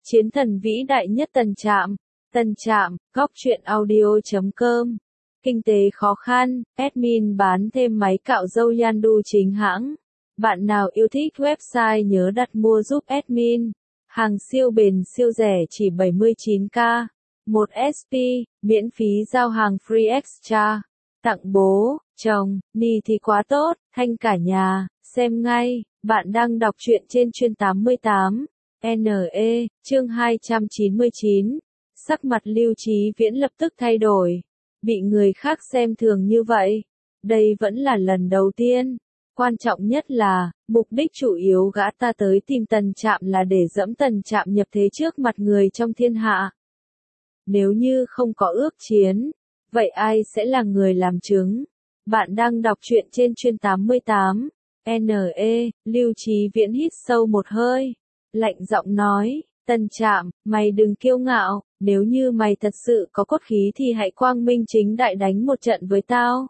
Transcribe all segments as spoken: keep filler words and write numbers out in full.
Chiến thần vĩ đại nhất Tần Trạm. Tần Trạm, góc truyện audio chấm com. Kinh tế khó khăn, admin bán thêm máy cạo râu Yandu chính hãng. Bạn nào yêu thích website nhớ đặt mua giúp admin. Hàng siêu bền siêu rẻ chỉ bảy mươi chín k. một ét pê, miễn phí giao hàng free extra. Tặng bố, chồng, ni thì quá tốt, thanh cả nhà, xem ngay. Bạn đang đọc truyện trên chuyên tám mươi tám. en e, chương hai trăm chín mươi chín. Sắc mặt Lưu Chí Viễn lập tức thay đổi. Bị người khác xem thường như vậy. Đây vẫn là lần đầu tiên. Quan trọng nhất là, mục đích chủ yếu gã ta tới tìm Tần Trạm là để dẫm Tần Trạm nhập thế trước mặt người trong thiên hạ. Nếu như không có ước chiến, vậy ai sẽ là người làm chứng? Bạn đang đọc truyện trên chuyên tám mươi tám. en e, Lưu Chí Viễn hít sâu một hơi. Lạnh giọng nói, Tần Trạm, mày đừng kiêu ngạo, nếu như mày thật sự có cốt khí thì hãy quang minh chính đại đánh một trận với tao.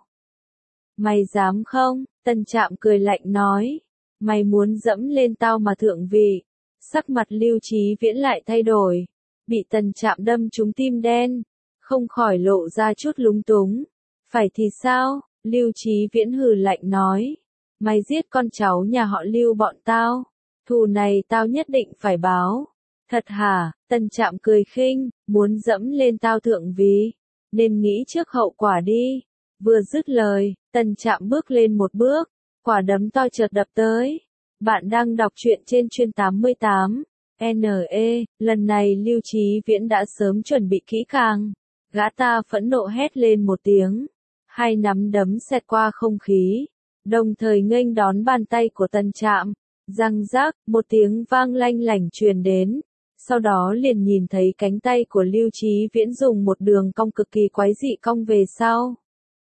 Mày dám không? Tần Trạm cười lạnh nói, mày muốn dẫm lên tao mà thượng vị. Sắc mặt Lưu Chí Viễn lại thay đổi, bị Tần Trạm đâm trúng tim đen, không khỏi lộ ra chút lúng túng. Phải thì sao? Lưu Chí Viễn hừ lạnh nói, mày giết con cháu nhà họ Lưu bọn tao, thù này tao nhất định phải báo. Thật hả? Tần Trạm cười khinh, muốn dẫm lên tao thượng vị, nên nghĩ trước hậu quả đi. Vừa dứt lời, Tần Trạm bước lên một bước, quả đấm to chợt đập tới. Bạn đang đọc truyện trên chuyên tám mươi tám. en e, lần này Lưu Chí Viễn đã sớm chuẩn bị kỹ càng. Gã ta phẫn nộ hét lên một tiếng, hai nắm đấm xẹt qua không khí, đồng thời nghênh đón bàn tay của Tần Trạm. Răng rác, một tiếng vang lanh lảnh truyền đến. Sau đó liền nhìn thấy cánh tay của Lưu Chí Viễn dùng một đường cong cực kỳ quái dị cong về sau.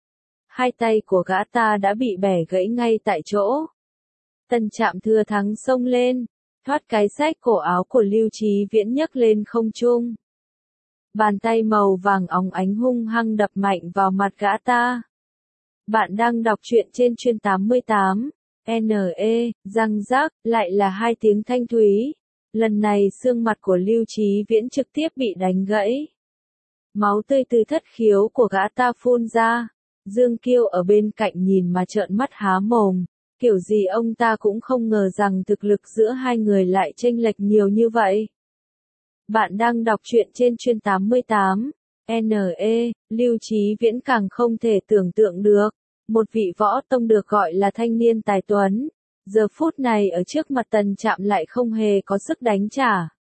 Hai tay của gã ta đã bị bẻ gãy ngay tại chỗ. Tần Trạm thừa thắng xông lên, thoát cái xách cổ áo của Lưu Chí Viễn nhấc lên không trung. Bàn tay màu vàng óng ánh hung hăng đập mạnh vào mặt gã ta. Bạn đang đọc truyện trên chuyên tám mươi tám. en e, răng rác, lại là hai tiếng thanh thúy. Lần này xương mặt của Lưu Chí Viễn trực tiếp bị đánh gãy. Máu tươi từ thất khiếu của gã ta phun ra. Dương Kiêu ở bên cạnh nhìn mà trợn mắt há mồm. Kiểu gì ông ta cũng không ngờ rằng thực lực giữa hai người lại chênh lệch nhiều như vậy. Bạn đang đọc truyện trên chuyên tám mươi tám. en e, Lưu Chí Viễn càng không thể tưởng tượng được. Một vị võ tông được gọi là thanh niên tài tuấn, giờ phút này ở trước mặt Tần Trạm lại không hề có sức đánh trả.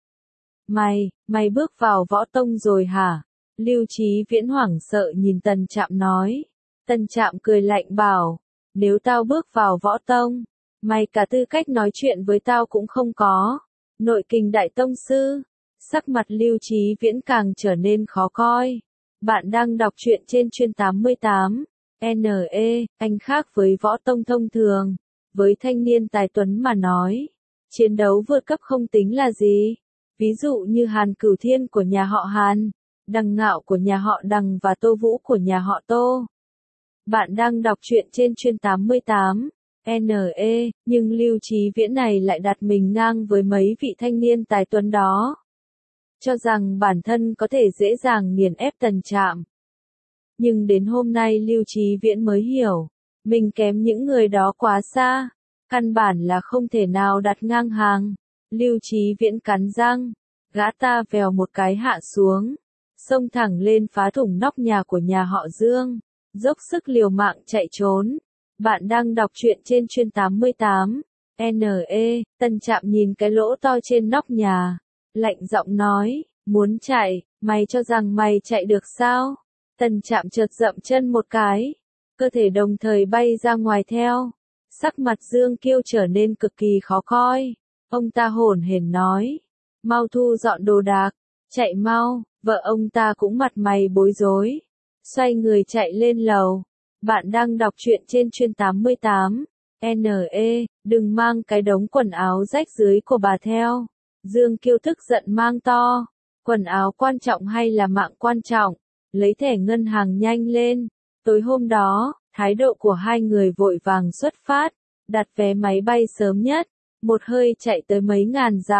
Mày, mày bước vào võ tông rồi hả? Lưu Chí Viễn hoảng sợ nhìn Tần Trạm nói. Tần Trạm cười lạnh bảo, nếu tao bước vào võ tông, mày cả tư cách nói chuyện với tao cũng không có. Nội kình đại tông sư. Sắc mặt Lưu Chí Viễn càng trở nên khó coi. Bạn đang đọc truyện trên chuyên tám mươi tám. en e, anh khác với võ tông thông thường. Với thanh niên tài tuấn mà nói, chiến đấu vượt cấp không tính là gì. Ví dụ như Hàn Cửu Thiên của nhà họ Hàn, Đằng Ngạo của nhà họ Đằng và Tô Vũ của nhà họ Tô. Bạn đang đọc truyện trên chuyên tám mươi tám. en e, nhưng Lưu Chí Viễn này lại đặt mình ngang với mấy vị thanh niên tài tuấn đó. Cho rằng bản thân có thể dễ dàng nghiền ép Tần Trạm. Nhưng đến hôm nay Lưu Chí Viễn mới hiểu, mình kém những người đó quá xa, căn bản là không thể nào đặt ngang hàng. Lưu Chí Viễn cắn răng, gã ta vèo một cái hạ xuống, xông thẳng lên phá thủng nóc nhà của nhà họ Dương, dốc sức liều mạng chạy trốn. Bạn đang đọc truyện trên chuyên tám mươi tám. en e, Tần Trạm nhìn cái lỗ to trên nóc nhà, lạnh giọng nói, muốn chạy, mày cho rằng mày chạy được sao? Tần Trạm chợt dậm chân một cái, cơ thể đồng thời bay ra ngoài theo. Sắc mặt Dương Kiêu trở nên cực kỳ khó coi. Ông ta hổn hển nói, mau thu dọn đồ đạc, chạy mau. Vợ ông ta cũng mặt mày bối rối, xoay người chạy lên lầu. Bạn đang đọc truyện trên chuyên tám mươi tám. en e, đừng mang cái đống quần áo rách dưới của bà theo. Dương Kiêu tức giận mang to, quần áo quan trọng hay là mạng quan trọng? Lấy thẻ ngân hàng nhanh lên. Tối hôm đó, thái độ của hai người vội vàng xuất phát, đặt vé máy bay sớm nhất, một hơi chạy tới mấy ngàn dặm.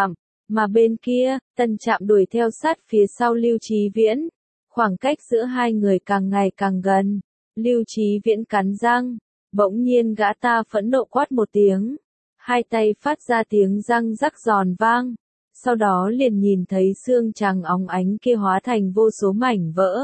Mà bên kia, Tân Trạm đuổi theo sát phía sau Lưu Chí Viễn. Khoảng cách giữa hai người càng ngày càng gần. Lưu Chí Viễn cắn răng. Bỗng nhiên gã ta phẫn nộ quát một tiếng. Hai tay phát ra tiếng răng rắc giòn vang. Sau đó liền nhìn thấy xương trắng óng ánh kia hóa thành vô số mảnh vỡ.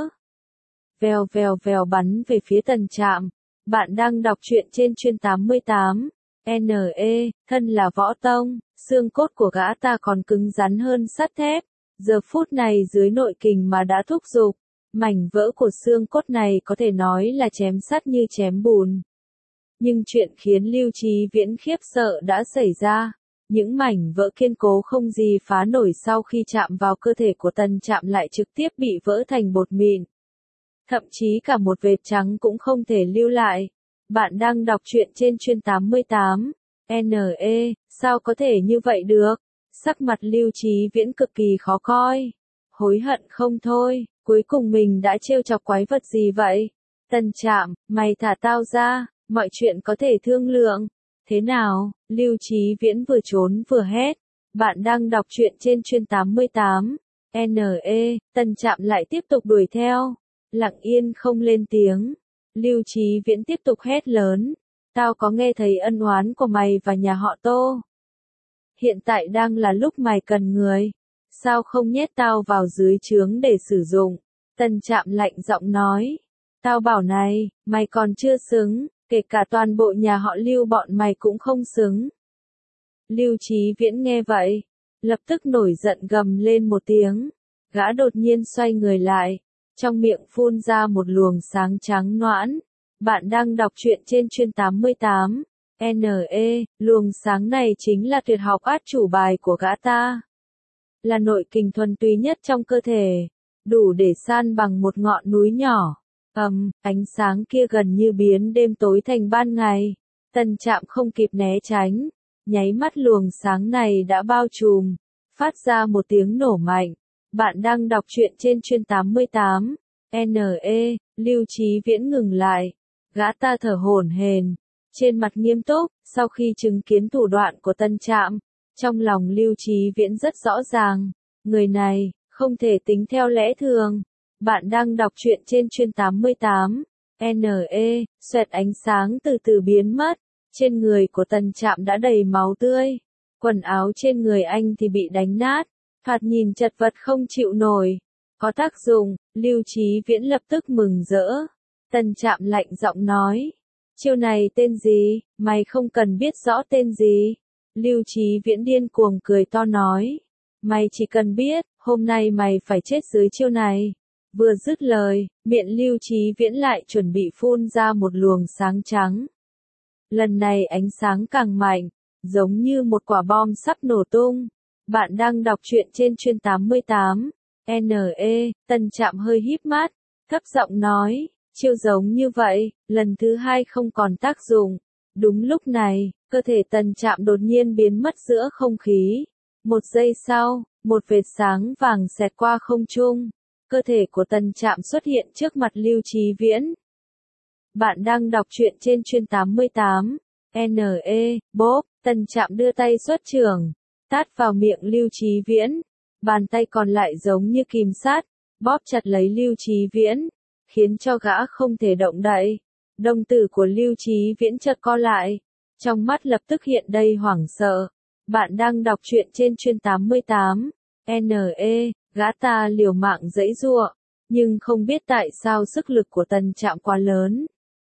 Vèo vèo vèo bắn về phía Tân Trạm. Bạn đang đọc truyện trên chuyên tám mươi tám. N E, thân là võ tông, xương cốt của gã ta còn cứng rắn hơn sắt thép. Giờ phút này dưới nội kình mà đã thúc giục. Mảnh vỡ của xương cốt này có thể nói là chém sắt như chém bùn. Nhưng chuyện khiến Lưu Chí Viễn khiếp sợ đã xảy ra. Những mảnh vỡ kiên cố không gì phá nổi sau khi chạm vào cơ thể của Tân Trạm lại trực tiếp bị vỡ thành bột mịn. Thậm chí cả một vệt trắng cũng không thể lưu lại. Bạn đang đọc truyện trên chuyên tám mươi tám. N E, sao có thể như vậy được? Sắc mặt Lưu Chí Viễn cực kỳ khó coi. Hối hận không thôi, cuối cùng mình đã trêu chọc quái vật gì vậy? Tân Trạm, mày thả tao ra, mọi chuyện có thể thương lượng. Thế nào? Lưu Chí Viễn vừa trốn vừa hét. Bạn đang đọc truyện trên chuyên tám mươi tám. N E, Tân Trạm lại tiếp tục đuổi theo. Lặng yên không lên tiếng. Lưu Chí Viễn tiếp tục hét lớn. Tao có nghe thấy ân oán của mày và nhà họ Tô. Hiện tại đang là lúc mày cần người. Sao không nhét tao vào dưới trướng để sử dụng? Tân Trạm lạnh giọng nói. Tao bảo này, mày còn chưa xứng, kể cả toàn bộ nhà họ Lưu bọn mày cũng không xứng. Lưu Chí Viễn nghe vậy, lập tức nổi giận gầm lên một tiếng. Gã đột nhiên xoay người lại, trong miệng phun ra một luồng sáng trắng noãn. Bạn đang đọc truyện trên chuyên tám mươi tám. N E, luồng sáng này chính là tuyệt học át chủ bài của gã ta. Là nội kình thuần túy nhất trong cơ thể, đủ để san bằng một ngọn núi nhỏ. Ầm, um, ánh sáng kia gần như biến đêm tối thành ban ngày. Tân Trạm không kịp né tránh, nháy mắt luồng sáng này đã bao trùm, phát ra một tiếng nổ mạnh. Bạn đang đọc truyện trên chuyên tám mươi tám. N E, Lưu Chí Viễn ngừng lại. Gã ta thở hổn hển, trên mặt nghiêm túc, sau khi chứng kiến thủ đoạn của Tân Trạm. Trong lòng Lưu Chí Viễn rất rõ ràng, người này, không thể tính theo lẽ thường. Bạn đang đọc truyện trên chuyên tám mươi tám. N E, xoẹt ánh sáng từ từ biến mất. Trên người của Tân Trạm đã đầy máu tươi. Quần áo trên người anh thì bị đánh nát. Thoạt nhìn chật vật không chịu nổi. Có tác dụng, Lưu Chí Viễn lập tức mừng rỡ. Tân Trạm lạnh giọng nói. Chiêu này tên gì, mày không cần biết rõ tên gì. Lưu Chí Viễn điên cuồng cười to nói. Mày chỉ cần biết, hôm nay mày phải chết dưới chiêu này. Vừa dứt lời, miệng Lưu Chí Viễn lại chuẩn bị phun ra một luồng sáng trắng. Lần này ánh sáng càng mạnh, giống như một quả bom sắp nổ tung. Bạn đang đọc truyện trên chuyên tám mươi tám. N E, Tân Trạm hơi híp mắt, thấp giọng nói, chiêu giống như vậy, lần thứ hai không còn tác dụng. Đúng lúc này, cơ thể Tân Trạm đột nhiên biến mất giữa không khí. Một giây sau, một vệt sáng vàng xẹt qua không trung. Cơ thể của Tân Trạm xuất hiện trước mặt Lưu Chí Viễn. Bạn đang đọc truyện trên chuyên tám mươi tám. N E, bốp, Tân Trạm đưa tay xuất chưởng, tát vào miệng Lưu Chí Viễn. Bàn tay còn lại giống như kìm sát, bóp chặt lấy Lưu Chí Viễn, khiến cho gã không thể động đậy. Đồng tử của Lưu Chí Viễn chợt co lại, trong mắt lập tức hiện đầy hoảng sợ. Bạn đang đọc truyện trên chuyên tám mươi tám. N E, gã ta liều mạng giãy giụa, nhưng không biết tại sao sức lực của Tân Trạm quá lớn,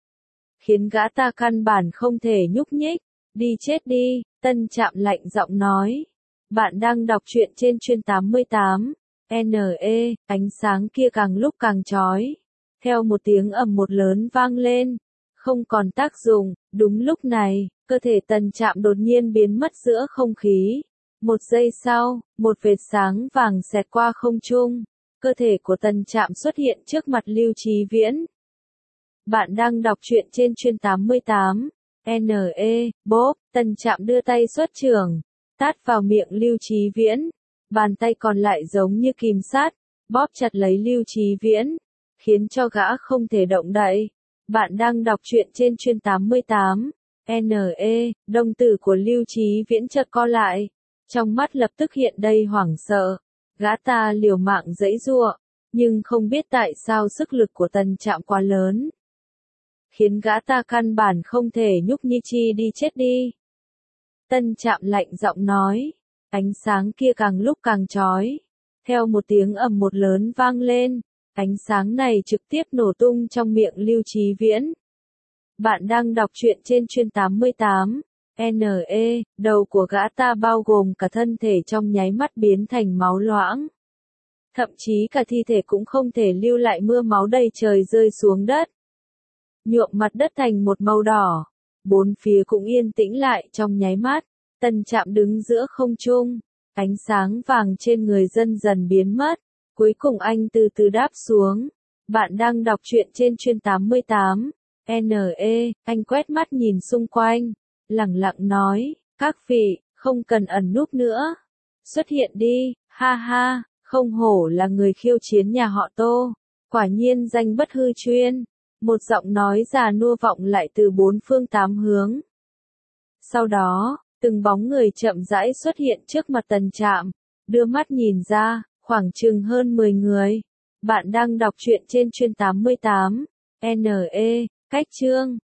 khiến gã ta căn bản không thể nhúc nhích. Đi chết đi, Tân Trạm lạnh giọng nói. Bạn đang đọc truyện trên chuyên tám mươi tám. N E, ánh sáng kia càng lúc càng chói. Theo một tiếng ầm một lớn vang lên, không còn tác dụng. Đúng lúc này, cơ thể Tân Trạm đột nhiên biến mất giữa không khí. Một giây sau, một vệt sáng vàng xẹt qua không trung. Cơ thể của Tân Trạm xuất hiện trước mặt Lưu Chí Viễn. Bạn đang đọc truyện trên chuyên tám mươi tám. N E, bốp, Tân Trạm đưa tay xuất chưởng, tát vào miệng Lưu Chí Viễn. Bàn tay còn lại giống như kìm sát, bóp chặt lấy Lưu Chí Viễn, khiến cho gã không thể động đậy. Bạn đang đọc truyện trên chuyên tám mươi tám. N E, đồng tử của Lưu Chí Viễn chợt co lại, Trong mắt lập tức hiện đầy hoảng sợ, gã ta liều mạng giãy giụa, nhưng không biết tại sao sức lực của Tần Trạm quá lớn, khiến gã ta căn bản không thể nhúc nhích chi đi chết đi. Tân Trạm lạnh giọng nói, ánh sáng kia càng lúc càng chói. Theo một tiếng ầm một lớn vang lên, ánh sáng này trực tiếp nổ tung trong miệng Lưu Chí Viễn. Bạn đang đọc truyện trên chuyên tám mươi tám. N E, đầu của gã ta bao gồm cả thân thể trong nháy mắt biến thành máu loãng. Thậm chí cả thi thể cũng không thể lưu lại mưa máu đầy trời rơi xuống đất, nhuộm mặt đất thành một màu đỏ. Bốn phía cũng yên tĩnh lại trong nháy mắt. Tần Trạm đứng giữa không trung, ánh sáng vàng trên người dần dần biến mất. Cuối cùng anh từ từ đáp xuống. Bạn đang đọc truyện trên chuyên tám mươi tám. N E, anh quét mắt nhìn xung quanh, lẳng lặng nói, các vị, không cần ẩn núp nữa. Xuất hiện đi, ha ha, không hổ là người khiêu chiến nhà họ Tô. Quả nhiên danh bất hư truyền. Một giọng nói già nua vọng lại từ bốn phương tám hướng. Sau đó, từng bóng người chậm rãi xuất hiện trước mặt Tần Trạm, đưa mắt nhìn ra, khoảng chừng hơn mười người. Bạn đang đọc truyện trên chuyên tám mươi tám. N E, cách chương.